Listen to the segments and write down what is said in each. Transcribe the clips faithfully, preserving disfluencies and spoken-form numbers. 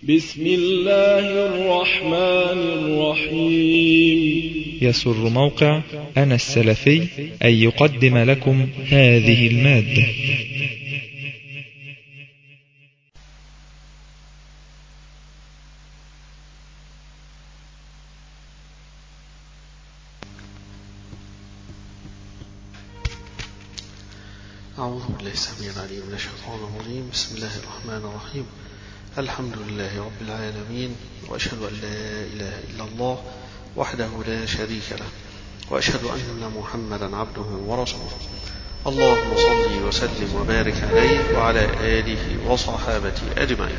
بسم الله الرحمن الرحيم. يسر موقع أنا السلفي أن يقدم لكم هذه المادة. أعوذ بالله السميع العليم من الشيطان الرجيم. بسم الله الرحمن الرحيم. الحمد لله رب العالمين، وأشهد أن لا إله إلا الله وحده لا شريك له، وأشهد أن محمدا عبده ورسوله. اللهم صل وسلم وبارك عليه وعلى آله وصحابته أجمعين.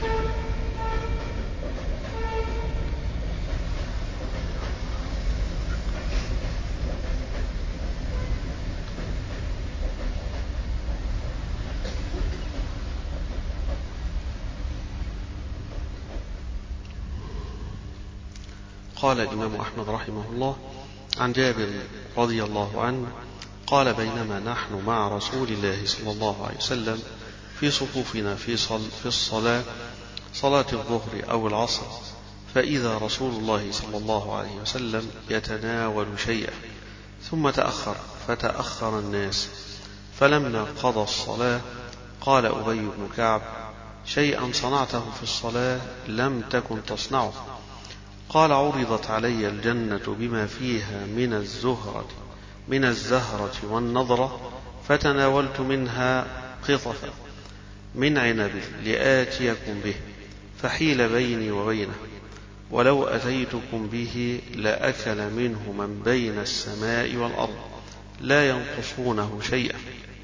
قال الإمام أحمد رحمه الله عن جابر رضي الله عنه قال: بينما نحن مع رسول الله صلى الله عليه وسلم في صفوفنا في, صل في الصلاة صلاة الظهر أو العصر، فإذا رسول الله صلى الله عليه وسلم يتناول شيئا ثم تأخر فتأخر الناس، فلما قضى الصلاة قال أبي بن كعب: شيئا صنعته في الصلاة لم تكن تصنعه. قال: عرضت علي الجنة بما فيها من الزهرة من الزهرة والنضرة، فتناولت منها قطفا من عنب لآتيكم به، فحيل بيني وبينه، ولو أتيتكم به لأكل منه من بين السماء والأرض لا ينقصونه شيئا.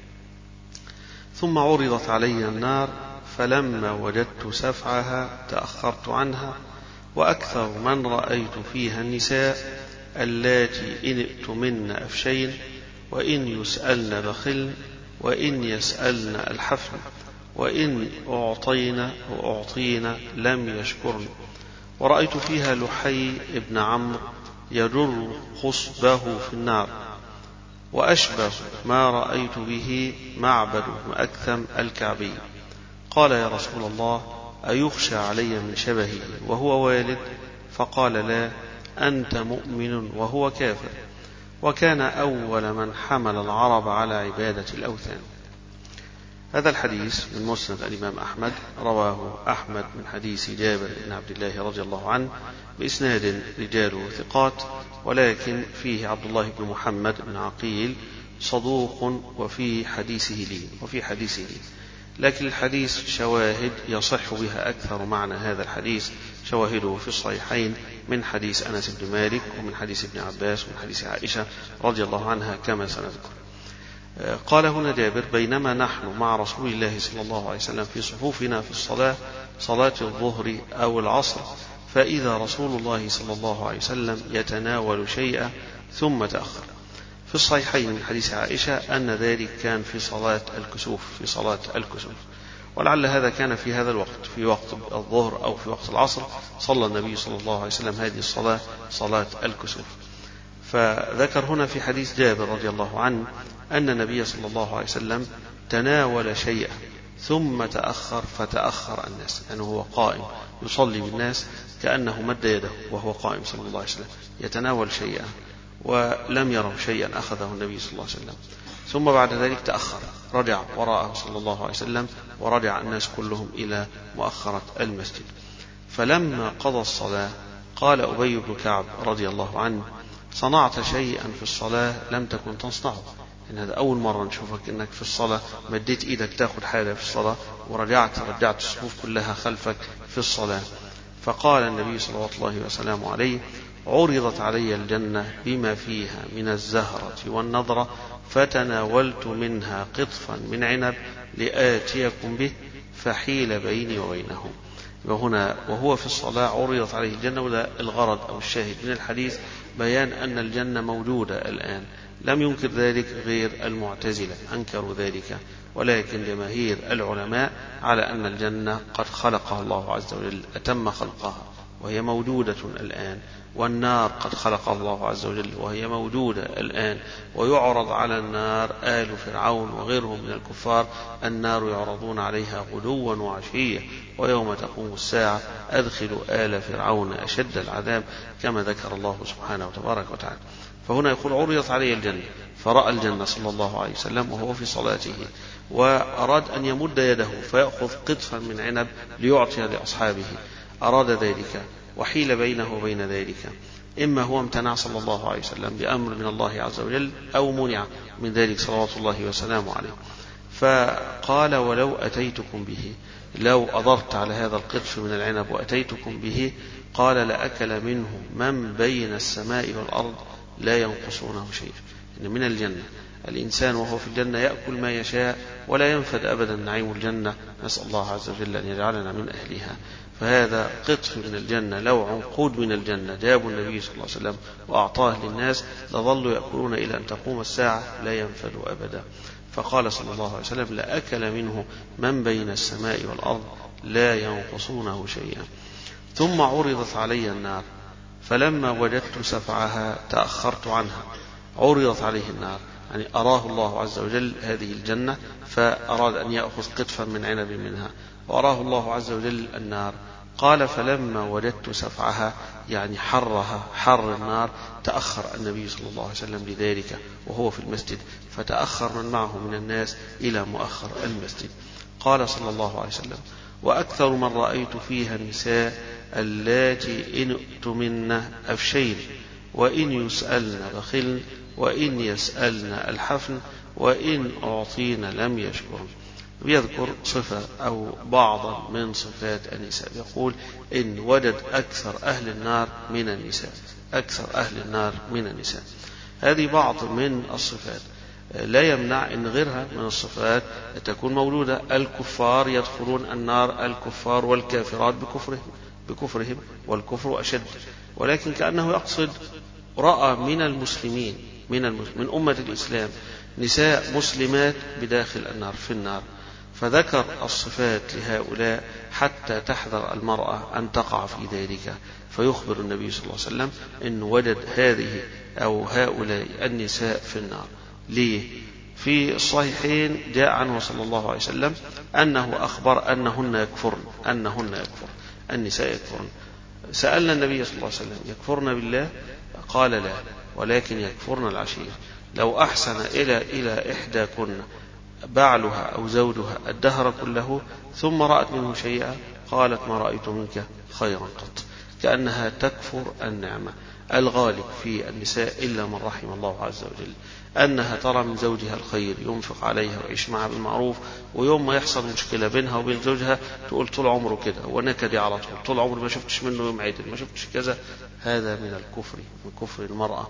ثم عرضت علي النار، فلما وجدت سفعها تأخرت عنها، وأكثر من رأيت فيها النساء اللاتي إن ائتمن أفشين، وإن يسألن بخلن، وإن يسألن الحفن، وإن أعطين وأعطين لم يشكرن. ورأيت فيها لحي ابن عمرو يجر خصبه في النار، وأشبه ما رأيت به معبد بن أكثم الكعبي. قال: يا رسول الله، أيخشى علي من شبهه وهو والد؟ فقال: لا، أنت مؤمن وهو كافر. وكان أول من حمل العرب على عبادة الأوثان. هذا الحديث من مسند الإمام أحمد، رواه أحمد من حديث جابر بن عبد الله رضي الله عنه بإسناد رجاله ثقات، ولكن فيه عبد الله بن محمد بن عقيل صدوق وفي حديثه لي وفي حديثه لي لكن الحديث شواهد يصح بها أكثر. معنى هذا الحديث شواهده في الصحيحين من حديث أنس بن مالك، ومن حديث ابن عباس، ومن حديث عائشة رضي الله عنها كما سنذكر. قال هنا جابر: بينما نحن مع رسول الله صلى الله عليه وسلم في صفوفنا في الصلاة صلاة الظهر أو العصر، فإذا رسول الله صلى الله عليه وسلم يتناول شيئا ثم تأخر. في الصحيحين من حديث عائشة أن ذلك كان في صلاة الكسوف في صلاة الكسوف ولعل هذا كان في هذا الوقت، في وقت الظهر أو في وقت العصر، صلى النبي صلى الله عليه وسلم هذه الصلاة صلاة الكسوف. فذكر هنا في حديث جابر رضي الله عنه أن النبي صلى الله عليه وسلم تناول شيئا ثم تأخر فتأخر الناس، أنه هو قائم يصلي بالناس كأنه مد يده وهو قائم صلى الله عليه وسلم يتناول شيئا، ولم يروا شيئا أخذه النبي صلى الله عليه وسلم. ثم بعد ذلك تأخر، رجع وراءه صلى الله عليه وسلم، ورجع الناس كلهم إلى مؤخرة المسجد. فلما قضى الصلاة قال أبي بن كعب رضي الله عنه: صنعت شيئا في الصلاة لم تكن تصنعه. إن هذا أول مرة نشوفك إنك في الصلاة مديت إيدك تأخذ حاجة في الصلاة ورجعت رجعت الصفوف كلها خلفك في الصلاة. فقال النبي صلى الله عليه وسلم عليه: عرضت علي الجنة بما فيها من الزهرة والنضرة، فتناولت منها قطفا من عنب لآتيكم به، فحيل بيني وبينه. وهنا وهو في الصلاة عرضت عليه الجنة، وده الغرض أو الشاهد من الحديث، بيان أن الجنة موجودة الآن. لم ينكر ذلك غير المعتزلة، أنكروا ذلك، ولكن جماهير العلماء على أن الجنة قد خلقها الله عز وجل، أتم خلقها وهي موجودة الآن، والنار قد خلق الله عز وجل وهي موجودة الآن، ويعرض على النار آل فرعون وغيرهم من الكفار، النار يعرضون عليها غدوا وعشيا، ويوم تقوم الساعة أدخلوا آل فرعون أشد العذاب، كما ذكر الله سبحانه وتبارك وتعالى. فهنا يقول عرضت عليه الجنة، فرأى الجنة صلى الله عليه وسلم وهو في صلاته، وأراد أن يمد يده فيأخذ قطفا من عنب ليعطي لأصحابه، أراد ذلك وحيل بينه وبين ذلك، إما هو امتنع صلى الله عليه وسلم بأمر من الله عز وجل أو منع من ذلك صلوات الله وسلامه عليه. فقال ولو أتيتكم به، لو أضرت على هذا القطف من العنب وأتيتكم به، قال لأكل منه من بين السماء والأرض لا ينقصونه شيء. إن من الجنة الإنسان وهو في الجنة يأكل ما يشاء ولا ينفد أبدا نعيم الجنة، نسأل الله عز وجل أن يجعلنا من أهلها. فهذا قطف من الجنة لو عنقود من الجنة جابوا النبي صلى الله عليه وسلم وأعطاه للناس لظلوا يأكلون إلى أن تقوم الساعة لا ينفدوا أبدا. فقال صلى الله عليه وسلم لأكل منه من بين السماء والأرض لا ينقصونه شيئا. ثم عرضت علي النار فلما وجدت سفعها تأخرت عنها. عرضت عليه النار يعني أراه الله عز وجل هذه الجنة فأراد أن يأخذ قطفا من عنب منها، وأراه الله عز وجل النار. قال فلما وجدت سفعها يعني حرها حر النار تأخر النبي صلى الله عليه وسلم لذلك وهو في المسجد، فتأخر من معه من الناس إلى مؤخر المسجد. قال صلى الله عليه وسلم وأكثر من رأيت فيها النساء اللاتي إن ائتمن أفشين، وإن يسألن بخلن، وإن يسألن الحفن، وإن أعطين لم يشكرن. يذكر صفة أو بعضا من صفات النساء، يقول إن وجد أكثر أهل النار من النساء، أكثر أهل النار من النساء. هذه بعض من الصفات، لا يمنع أن غيرها من الصفات تكون موجودة. الكفار يدخلون النار، الكفار والكافرات بكفرهم بكفرهم والكفر أشد، ولكن كأنه يقصد رأى من المسلمين من, من أمة الإسلام نساء مسلمات بداخل النار في النار، فذكر الصفات لهؤلاء حتى تحذر المرأة أن تقع في ذلك. فيخبر النبي صلى الله عليه وسلم أن وجد هذه أو هؤلاء النساء في النار. ليه؟ في الصحيحين جاء عنه صلى الله عليه وسلم أنه أخبر أنهن يكفرن أنهن يكفرن النساء يكفرن. سألنا النبي صلى الله عليه وسلم يكفرن بالله؟ قال لا، ولكن يكفرن العشير. لو أحسن إلى إلى إحداكن بعلها أو زوجها الدهر كله ثم رأت منه شيئا قالت ما رأيت منك خيرا قط، كأنها تكفر النعمة. الغالب في النساء إلا من رحم الله عز وجل أنها ترى من زوجها الخير ينفق عليها ويعيش معها بالمعروف، ويوم ما يحصل مشكلة بينها وبين زوجها تقول طول عمره كده ونكدي على طول، طول عمره ما شفتش منه يوم عيد، ما شفتش كذا. هذا من الكفر، من كفر المرأة،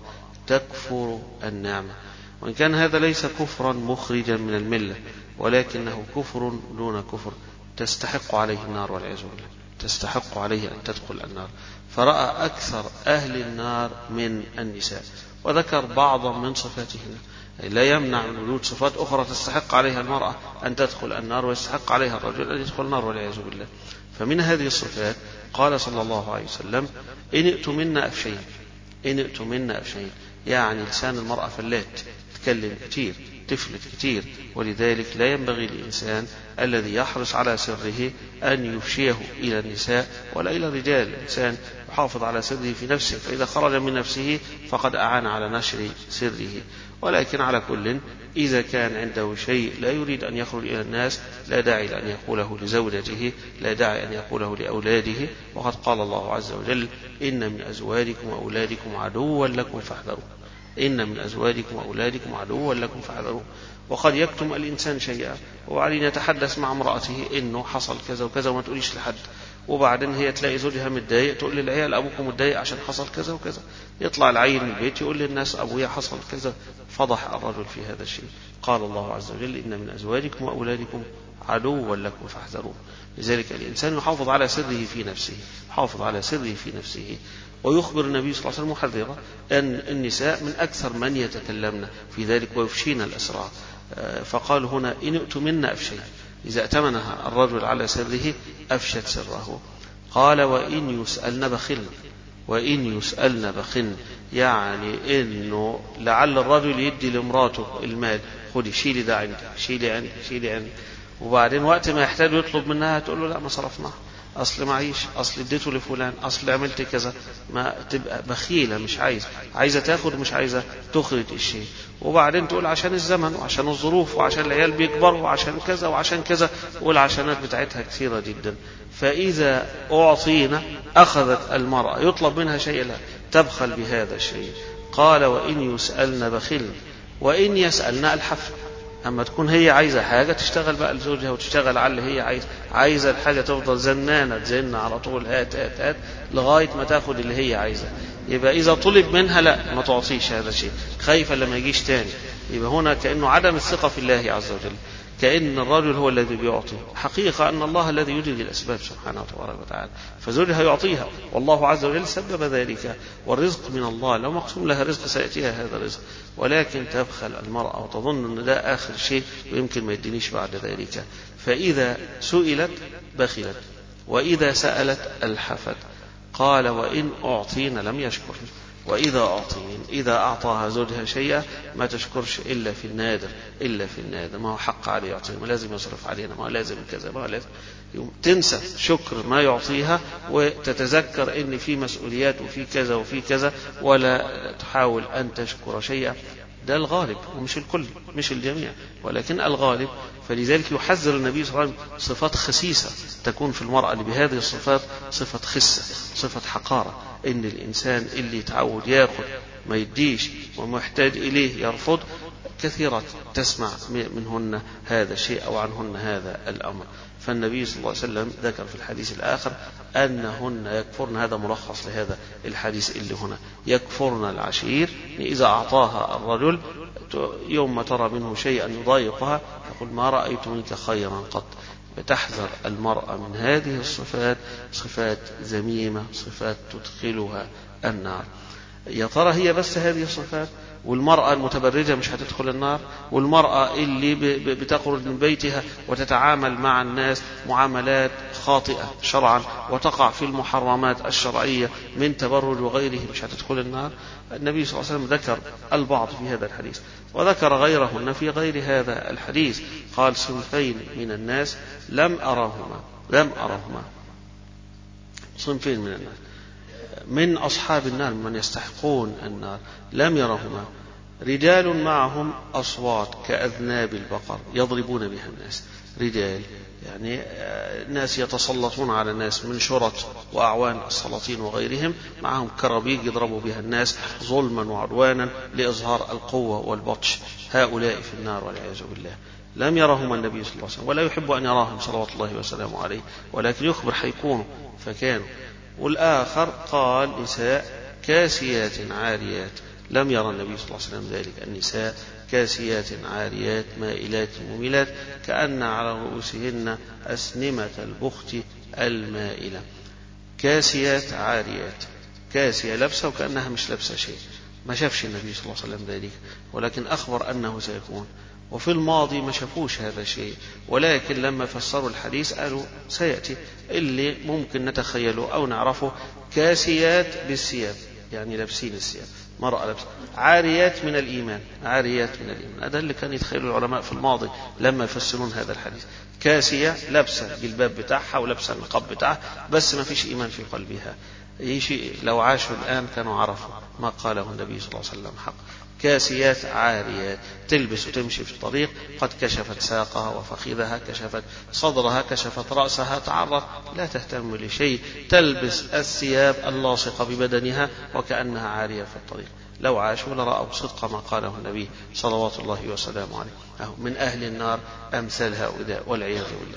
تكفر النعمة. وإن كان هذا ليس كفرا مخرجا من الملة، ولكنه كفر دون كفر تستحق عليه النار والعياذ بالله، تستحق عليه أن تدخل النار. فرأى أكثر أهل النار من النساء، وذكر بعضا من صفاتهن. لا يمنع من وجود صفات أخرى تستحق عليها المرأة أن تدخل النار ويستحق عليها الرجل أن يدخل النار والعياذ بالله. فمن هذه الصفات قال صلى الله عليه وسلم إن ائتمن أفشين. إن ائتمن أفشين يعني لسان المرأة فلات، تتكلم كتير، تفلت كتير، ولذلك لا ينبغي للإنسان الذي يحرص على سره أن يفشيه إلى النساء ولا إلى الرجال. الإنسان يحافظ على سره في نفسه، فإذا خرج من نفسه فقد أعان على نشر سره. ولكن على كل إذا كان عنده شيء لا يريد أن يخرج إلى الناس لا داعي لأن يقوله لزوجته، لا داعي أن يقوله لأولاده. وقد قال الله عز وجل إن من أزواجكم وأولادكم عدوا لكم فاحذروا، إن من أزواجكم وأولادكم عدوا لكم فاحذروا. وقد يكتم الإنسان شيئا وبعدين يتحدث مع امرأته إنه حصل كذا وكذا وما تقوليش لحد، وبعدين هي تلاقي زوجها متضايق تقول للعيال أبوكم متضايق عشان حصل كذا وكذا، يطلع العيل من البيت يقول للناس أبويا حصل كذا، فضح الرجل في هذا الشيء. قال الله عز وجل إن من أزواجكم وأولادكم عدوا لكم فاحذروه. لذلك الإنسان يحافظ على سره في نفسه، يحافظ على سره في نفسه. ويخبر النبي صلى الله عليه وسلم محذرا أن النساء من أكثر من يتكلمن في ذلك ويفشين الأسرار. فقال هنا إن ائتمن أفشين، إذا ائتمنها الرجل على سره أفشت سره. قال وإن يسألن بخلن، وإن يسألن بخلن، يعني إنه لعل الرجل يدي لامراته المال، خدي شيلي ده عندي، شيلي عندي، شيلي عندي، وبعدين وقت ما يحتاج يطلب منها تقول له لا ما صرفناه، أصل معيش، أصل اديته لفلان، أصل عملت كذا، ما تبقى بخيلة مش عايزة، عايزة تاخد مش عايزة تخرج الشيء، وبعدين تقول عشان الزمن وعشان الظروف وعشان العيال بيكبروا وعشان كذا وعشان كذا، والعشانات بتاعتها كثيرة جدا. فإذا أعطينا أخذت المرأة يطلب منها شيء لا تبخل بهذا الشيء. قال وإن يسألن بخلن وإن يسألن الحفل. أما تكون هي عايزة حاجة تشتغل بقى لزوجها وتشتغل على اللي هي عايزة، عايزة الحاجة تفضل زنانة تزن على طول هات هات هات لغاية ما تاخد اللي هي عايزة. يبقى إذا طلب منها لا ما تعطيش هذا الشيء، خايفة لما يجيش تاني. يبقى هنا كأنه عدم الثقة في الله عز وجل، كأن الرجل هو الذي بيعطي، حقيقة أن الله الذي يجري الأسباب سبحانه وتعالى، فزوجها يعطيها والله عز وجل سبب ذلك، والرزق من الله، لو مقسوم لها رزق سيأتيها هذا الرزق، ولكن تبخل المرأة وتظن أن ده آخر شيء ويمكن ما يدينيش بعد ذلك. فإذا سئلت بخلت وإذا سألت ألحفت. قال وإن أعطين لم يشكر، وإذا أعطين إذا أعطاها زوجها شيئا ما تشكرش إلا في النادر، إلا في النادر، ما هو حق عليه يعطيه، ما لازم يصرف علينا، ما لازم كذا، ما لازم، تنسى شكر ما يعطيها وتتذكر إن في مسؤوليات وفي كذا وفي كذا، ولا تحاول أن تشكر شيئا. ده الغالب ومش الكل، مش الجميع، ولكن الغالب. فلذلك يحذر النبي صلى الله عليه وسلم صفات خسيسة تكون في المرأة اللي بهذه الصفات، صفة خسة، صفة حقارة، إن الإنسان اللي يتعود ياخد ما يديش ومحتاج إليه يرفض، كثيرة تسمع منهن هذا الشيء أو عنهن هذا الأمر. فالنبي صلى الله عليه وسلم ذكر في الحديث الآخر أنهن يكفرن، هذا ملخص لهذا الحديث اللي هنا، يكفرن العشير، إذا أعطاها الرجل يوم ما ترى منه شيئا يضايقها تقول ما رأيت منك خيرا قط. بتحذر المرأة من هذه الصفات، صفات ذميمة، صفات تدخلها النار. يا ترى هي بس هذه الصفات؟ والمرأة المتبرجة مش هتدخل النار؟ والمرأة اللي بتخرج من بيتها وتتعامل مع الناس معاملات خاطئة شرعا وتقع في المحرمات الشرعية من تبرج وغيره مش هتدخل النار؟ النبي صلى الله عليه وسلم ذكر البعض في هذا الحديث وذكر غيرهن في غير هذا الحديث. قال صنفين من الناس لم أرهما، لم أرهما صنفين من الناس من أصحاب النار من يستحقون النار لم يرهما، رجال معهم أصوات كأذناب البقر يضربون بها الناس، رجال يعني ناس يتسلطون على الناس من شرط وأعوان السلاطين وغيرهم، معهم كرابيج يضربوا بها الناس ظلما وعدوانا لإظهار القوة والبطش، هؤلاء في النار والعياذ بالله. لم يرهما النبي صلى الله عليه وسلم ولا يحب أن يراهم صلوات الله وسلامه عليه، ولكن يخبر حيكونوا فكانوا. والآخر قال نساء كاسيات عاريات، لم يرى النبي صلى الله عليه وسلم ذلك، النساء كاسيات عاريات مائلات مميلات كأن على رؤوسهن أسنمة البخت المائلة. كاسيات عاريات، كاسية لبسة وكأنها مش لبسة شيء، ما شافش النبي صلى الله عليه وسلم ذلك، ولكن أخبر أنه سيكون. وفي الماضي ما شافوش هذا الشيء، ولكن لما فسروا الحديث قالوا سيأتي اللي ممكن نتخيله أو نعرفه. كاسيات بالثياب يعني لابسين الثياب، مرأة لابسة، عاريات من الإيمان، عاريات من الإيمان، هذا اللي كان يتخيله العلماء في الماضي لما يفسرون هذا الحديث. كاسية لابسة الجلباب بتاعها ولابسة النقاب بتاعها بس ما فيش إيمان في قلبها. شيء لو عاشوا الآن كانوا عرفوا ما قاله النبي صلى الله عليه وسلم حق. كاسيات عاريات، تلبس وتمشي في الطريق قد كشفت ساقها وفخذها، كشفت صدرها، كشفت رأسها، تعرض، لا تهتم لشيء، تلبس الثياب اللاصقة ببدنها وكأنها عارية في الطريق. لو عاشوا لرأوا صدق ما قاله النبي صلوات الله وسلامه عليه. من أهل النار أمثال هؤلاء والعياذ بالله.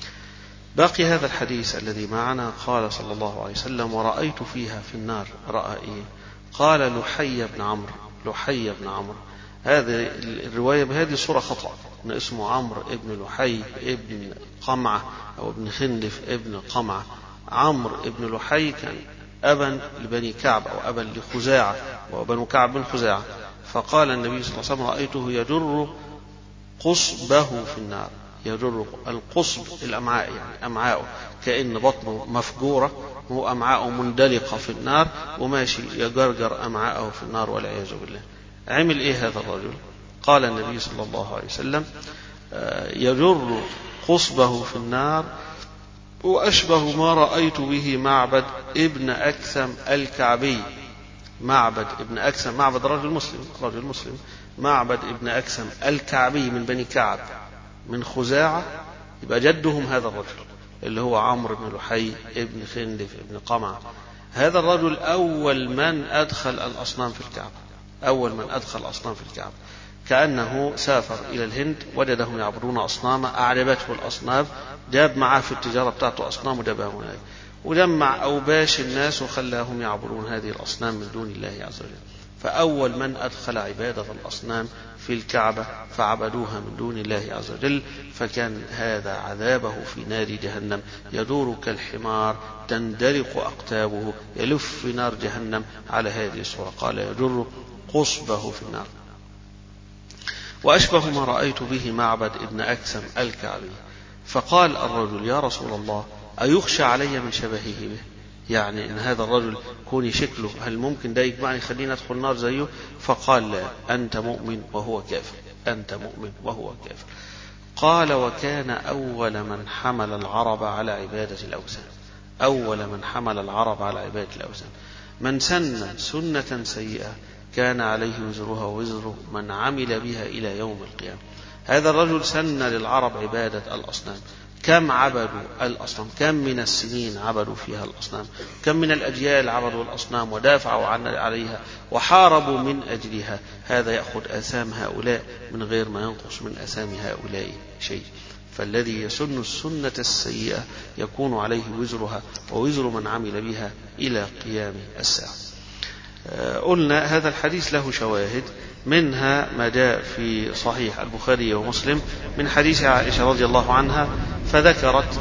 باقي هذا الحديث الذي معنا. قال صلى الله عليه وسلم ورأيت فيها في النار رأى إيه؟ قال لحي بن عمرو، لحي بن عمرو، هذه الرواية بهذه صورة خطأ، إن اسمه عمرو ابن لحي ابن قمعة أو ابن خندف ابن قمعة. عمرو ابن لحي كان أبا لبني كعب أو أبا لخزاعة، وبنو كعب بن خزاعة. فقال النبي صلى الله عليه وسلم رأيته يجر قصبه في النار، يجر القصب الأمعاء، يعني أمعاءه كأن بطنه مفجورة وهو أمعاءه مندلقة في النار وماشي يجرجر أمعاءه في النار والعياذ بالله. عمل إيه هذا الرجل؟ قال النبي صلى الله عليه وسلم يجر قصبه في النار وأشبه ما رأيت به معبد ابن أكثم الكعبي. معبد ابن أكثم، معبد رجل مسلم، رجل مسلم، معبد ابن أكثم الكعبي من بني كعب من خزاعة، يبقى جدهم هذا الرجل اللي هو عمرو بن لحي ابن خندف ابن قمع. هذا الرجل أول من أدخل الأصنام في الكعبة، أول من أدخل الأصنام في الكعبة، كأنه سافر إلى الهند وجدهم يعبدون أصناما، أعجبته الأصنام، جاب معاه في التجارة بتاعته أصنام وجابها هناك، وجمع أوباش الناس وخلاهم يعبدون هذه الأصنام من دون الله عز وجل. فأول من أدخل عبادة الأصنام في الكعبة فعبدوها من دون الله عز وجل، فكان هذا عذابه في نار جهنم، يدور كالحمار تندلق أقتابه، يلف في نار جهنم على هذه الصورة. قال يجر قصبه في النار وأشبه ما رأيت به معبد ابن أكثم الكعبي. فقال الرجل يا رسول الله أيخشى علي من شبهه به؟ يعني إن هذا الرجل كوني شكله هل ممكن ده يجمعني خلينا أدخل النار زيه؟ فقال لا، أنت مؤمن وهو كافر، أنت مؤمن وهو كافر. قال وكان أول من حمل العرب على عبادة الأوثان، أول من حمل العرب على عبادة الأوثان، من سن سنة سيئة كان عليه وزرها ووزر من عمل بها إلى يوم القيامة. هذا الرجل سن للعرب عبادة الأصنام. كم عبدوا الأصنام، كم من السنين عبدوا فيها الأصنام، كم من الأجيال عبدوا الأصنام ودافعوا عن عليها وحاربوا من أجلها. هذا يأخذ آثام هؤلاء من غير ما ينقص من آثام هؤلاء شيء. فالذي يسن السنة السيئة يكون عليه وزرها ووزر من عمل بها إلى قيام الساعة. قلنا هذا الحديث له شواهد، منها ما جاء في صحيح البخاري ومسلم من حديث عائشة رضي الله عنها، فذكرت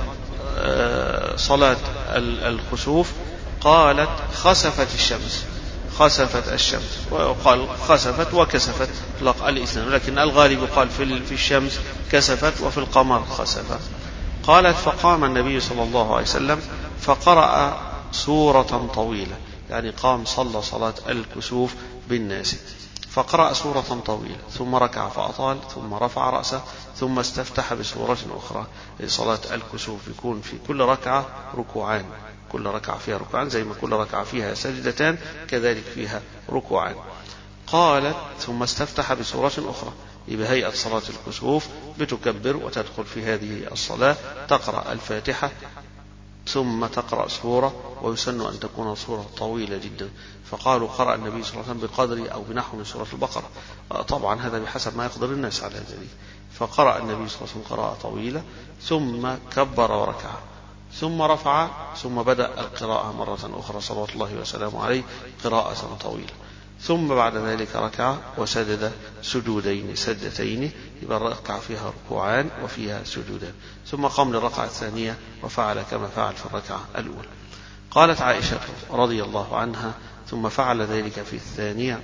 صلاة الخسوف، قالت خسفت الشمس، خسفت الشمس، وقال خسفت وكسفت لق الاثنين، لكن الغالب قال في الشمس كسفت وفي القمر خسفت. قالت فقام النبي صلى الله عليه وسلم فقرأ سورة طويلة، يعني قام صلى صلاة الكسوف بالناس فقرأ سورة طويلة ثم ركع فأطال ثم رفع رأسه ثم استفتح بسورة أخرى. صلاة الكسوف يكون في كل ركعة ركوعان، كل ركعة فيها ركوعان، زي ما كل ركعة فيها سجدتان كذلك فيها ركوعان. قالت ثم استفتح بسورة أخرى، بهيئة صلاة الكسوف بتكبر وتدخل في هذه الصلاة تقرأ الفاتحة ثم تقرأ سورة، ويسن أن تكون سورة طويلة جدا. فقالوا قرأ النبي صلى الله عليه وسلم بقدر أو بنحو من سورة البقرة، طبعا هذا بحسب ما يقدر الناس على ذلك. فقرأ النبي صلى الله عليه وسلم قراءة طويلة ثم كبر وركع ثم رفع ثم بدأ القراءة مرة أخرى صلوات الله وسلامه عليه قراءة طويلة، ثم بعد ذلك ركع وسجد سجودين سجدتين، يبقى ركع فيها ركوعان وفيها سجودان، ثم قام للركعة الثانية وفعل كما فعل في الركعة الأولى. قالت عائشة رضي الله عنها ثم فعل ذلك في الثانية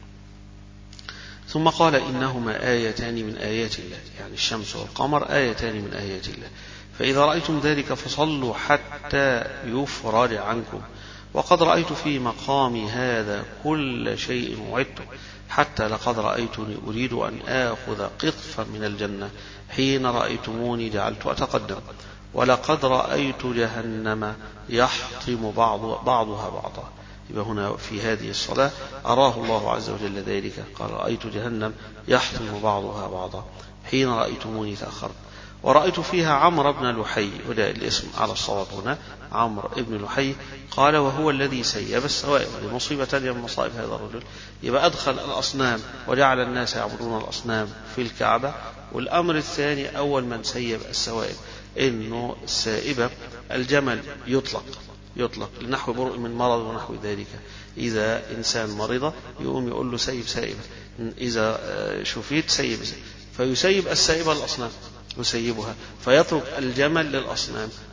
ثم قال إنهما آيتان من آيات الله، يعني الشمس والقمر آيتان من آيات الله، فإذا رأيتم ذلك فصلوا حتى يفرج عنكم، وقد رأيت في مقامي هذا كل شيء وعدته، حتى لقد رأيتني أريد أن آخذ قطفا من الجنة حين رأيتموني جعلت أتقدم، ولقد رأيت جهنم يحطم بعض بعضها بعضا. يبقى هنا في هذه الصلاة أراه الله عز وجل ذلك، قال رأيت جهنم يحطم بعضها بعضا حين رأيتموني تأخرت، ورأيت فيها عمرو بن لحي، وده الاسم على الصواب هنا عمرو بن لحي. قال وهو الذي سيب السوائب، لمصيبة من مصائب هذا الرجل. يبقى أدخل الأصنام وجعل الناس يعبدون الأصنام في الكعبة. والأمر الثاني أول من سيب السوائب، إنه السائبة الجمل يطلق يطلق لنحو برء من مرض ونحو ذلك. إذا إنسان مريض يقوم يقول له سيب سائبة، إذا شفيت سيب، فيسيب السائبة الأصنام يسيبها، فيترك الجمل للأصنام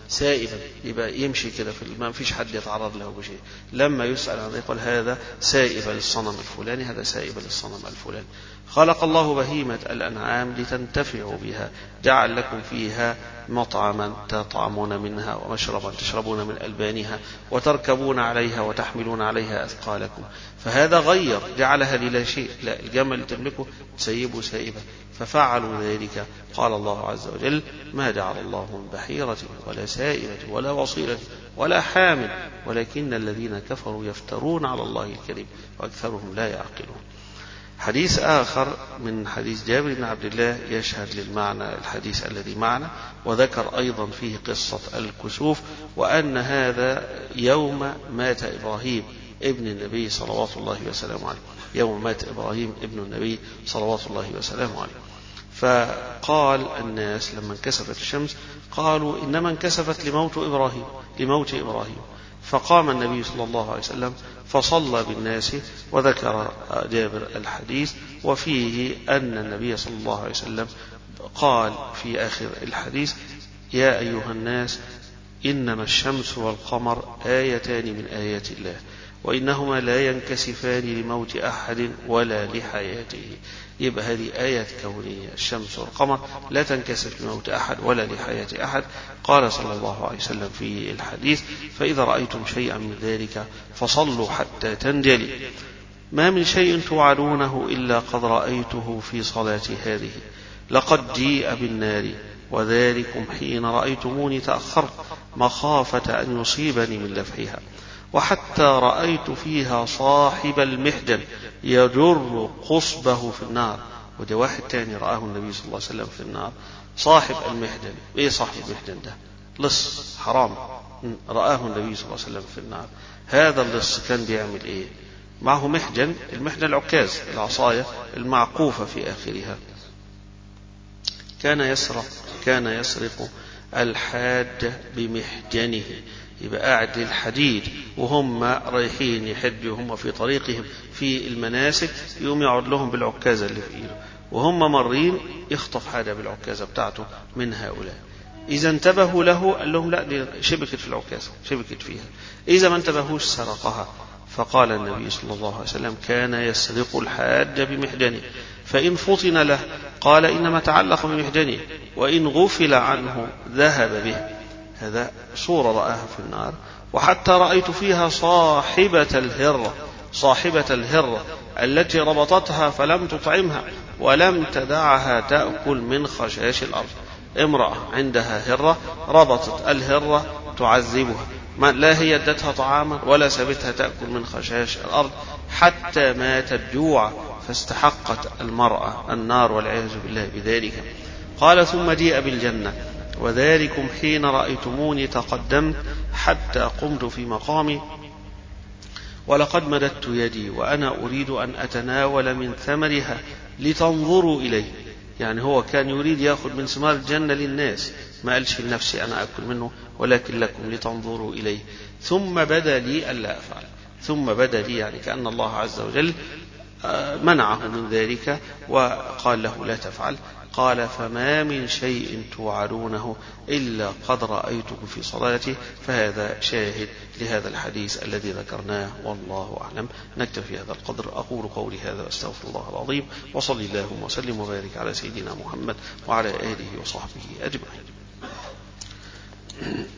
سائبا، يبقى يمشي كده في الماء، مفيش حد يتعرض له بشيء. لما يسأل عن يقول هذا سائب للصنم الفلاني، هذا سائب للصنم الفلاني. خلق الله بهيمة الأنعام لتنتفعوا بها، جعل لكم فيها مطعما تطعمون منها ومشربا تشربون من ألبانها وتركبون عليها وتحملون عليها أثقالكم. فهذا غير، جعلها للا شيء، لا، الجمل تملكه تسيبه سائبة، ففعلوا ذلك. قال الله عز وجل ما جعل الله من بحيرة ولا سائبة ولا وصيلة ولا حامل ولكن الذين كفروا يفترون على الله الكذب وأكثرهم لا يعقلون. حديث آخر من حديث جابر بن عبد الله يشهد للمعنى الحديث الذي معنا، وذكر أيضا فيه قصة الكسوف، وأن هذا يوم مات إبراهيم ابن النبي صلوات الله وسلامه عليه، يوم مات إبراهيم ابن النبي صلوات الله وسلامه عليه. فقال الناس لما انكسفت الشمس قالوا إنما انكسفت لموت إبراهيم لموت إبراهيم فقام النبي صلى الله عليه وسلم فصلى بالناس. وذكر جابر الحديث وفيه أن النبي صلى الله عليه وسلم قال في آخر الحديث يا أيها الناس إنما الشمس والقمر آيتان من آيات الله وإنهما لا ينكسفان لموت أحد ولا لحياته. يبقى هذه آيات كونية، الشمس والقمر لا تنكسف لموت أحد ولا لحياة أحد. قال صلى الله عليه وسلم في الحديث فإذا رأيتم شيئا من ذلك فصلوا حتى تنجلي. ما من شيء توعدونه إلا قد رأيته في صلاة هذه، لقد جيء بالنار وذلكم حين رأيتموني تأخرت مخافة أن يصيبني من لفحها، وحتى رأيت فيها صاحب المحجن يجر قصبه في النار. وده واحد تاني رآه النبي صلى الله عليه وسلم في النار، صاحب المحجن. ايه صاحب المحجن ده؟ لص حرام، رآه النبي صلى الله عليه وسلم في النار. هذا اللص كان بيعمل ايه؟ معه محجن، المحجن العكاز، العصاية المعقوفة في آخرها. كان يسرق كان يسرق الحاج بمحجنه، يبقى قاعد للحديد وهم رايحين يحجوا، هم في طريقهم في المناسك، يقوم يقعد لهم بالعكازة اللي في ايده، وهم مرين يخطف حاجة بالعكازة بتاعته من هؤلاء. إذا انتبهوا له قال لهم لا دي شبكت في العكازة، شبكت فيها. إذا ما انتبهوش سرقها. فقال النبي صلى الله عليه وسلم كان يسرق الحاج بمحجنه فإن فطن له قال إنما تعلق بمحجنه وإن غفل عنه ذهب به. هذا صورة رآها في النار. وحتى رأيت فيها صاحبة الهرة، صاحبة الهرة التي ربطتها فلم تطعمها ولم تدعها تأكل من خشاش الأرض. امرأة عندها هرة، ربطت الهرة تعذبها، لا هي ادتها طعاما ولا سبتها تأكل من خشاش الأرض حتى ماتت جوعا، فاستحقت المرأة النار والعياذ بالله بذلك. قال ثم جيء بالجنة وذلكم حين رأيتموني تقدمت حتى قمت في مقامي ولقد مددت يدي وأنا أريد أن أتناول من ثمرها لتنظروا إليه. يعني هو كان يريد يأخذ من ثمار الجنة للناس، ما قالش لنفسي أنا أكل منه، ولكن لكم لتنظروا إليه. ثم بدا لي ألا أفعل، ثم بدا لي يعني كأن الله عز وجل منعه من ذلك وقال له لا تفعل. قال فما من شيء توعدونه إلا قد رأيته في صلاتي. فهذا شاهد لهذا الحديث الذي ذكرناه، والله أعلم. نكتفي هذا القدر. أقول قولي هذا واستغفر الله العظيم، وصلي اللهم وسلم وبارك على سيدنا محمد وعلى آله وصحبه أجمعين.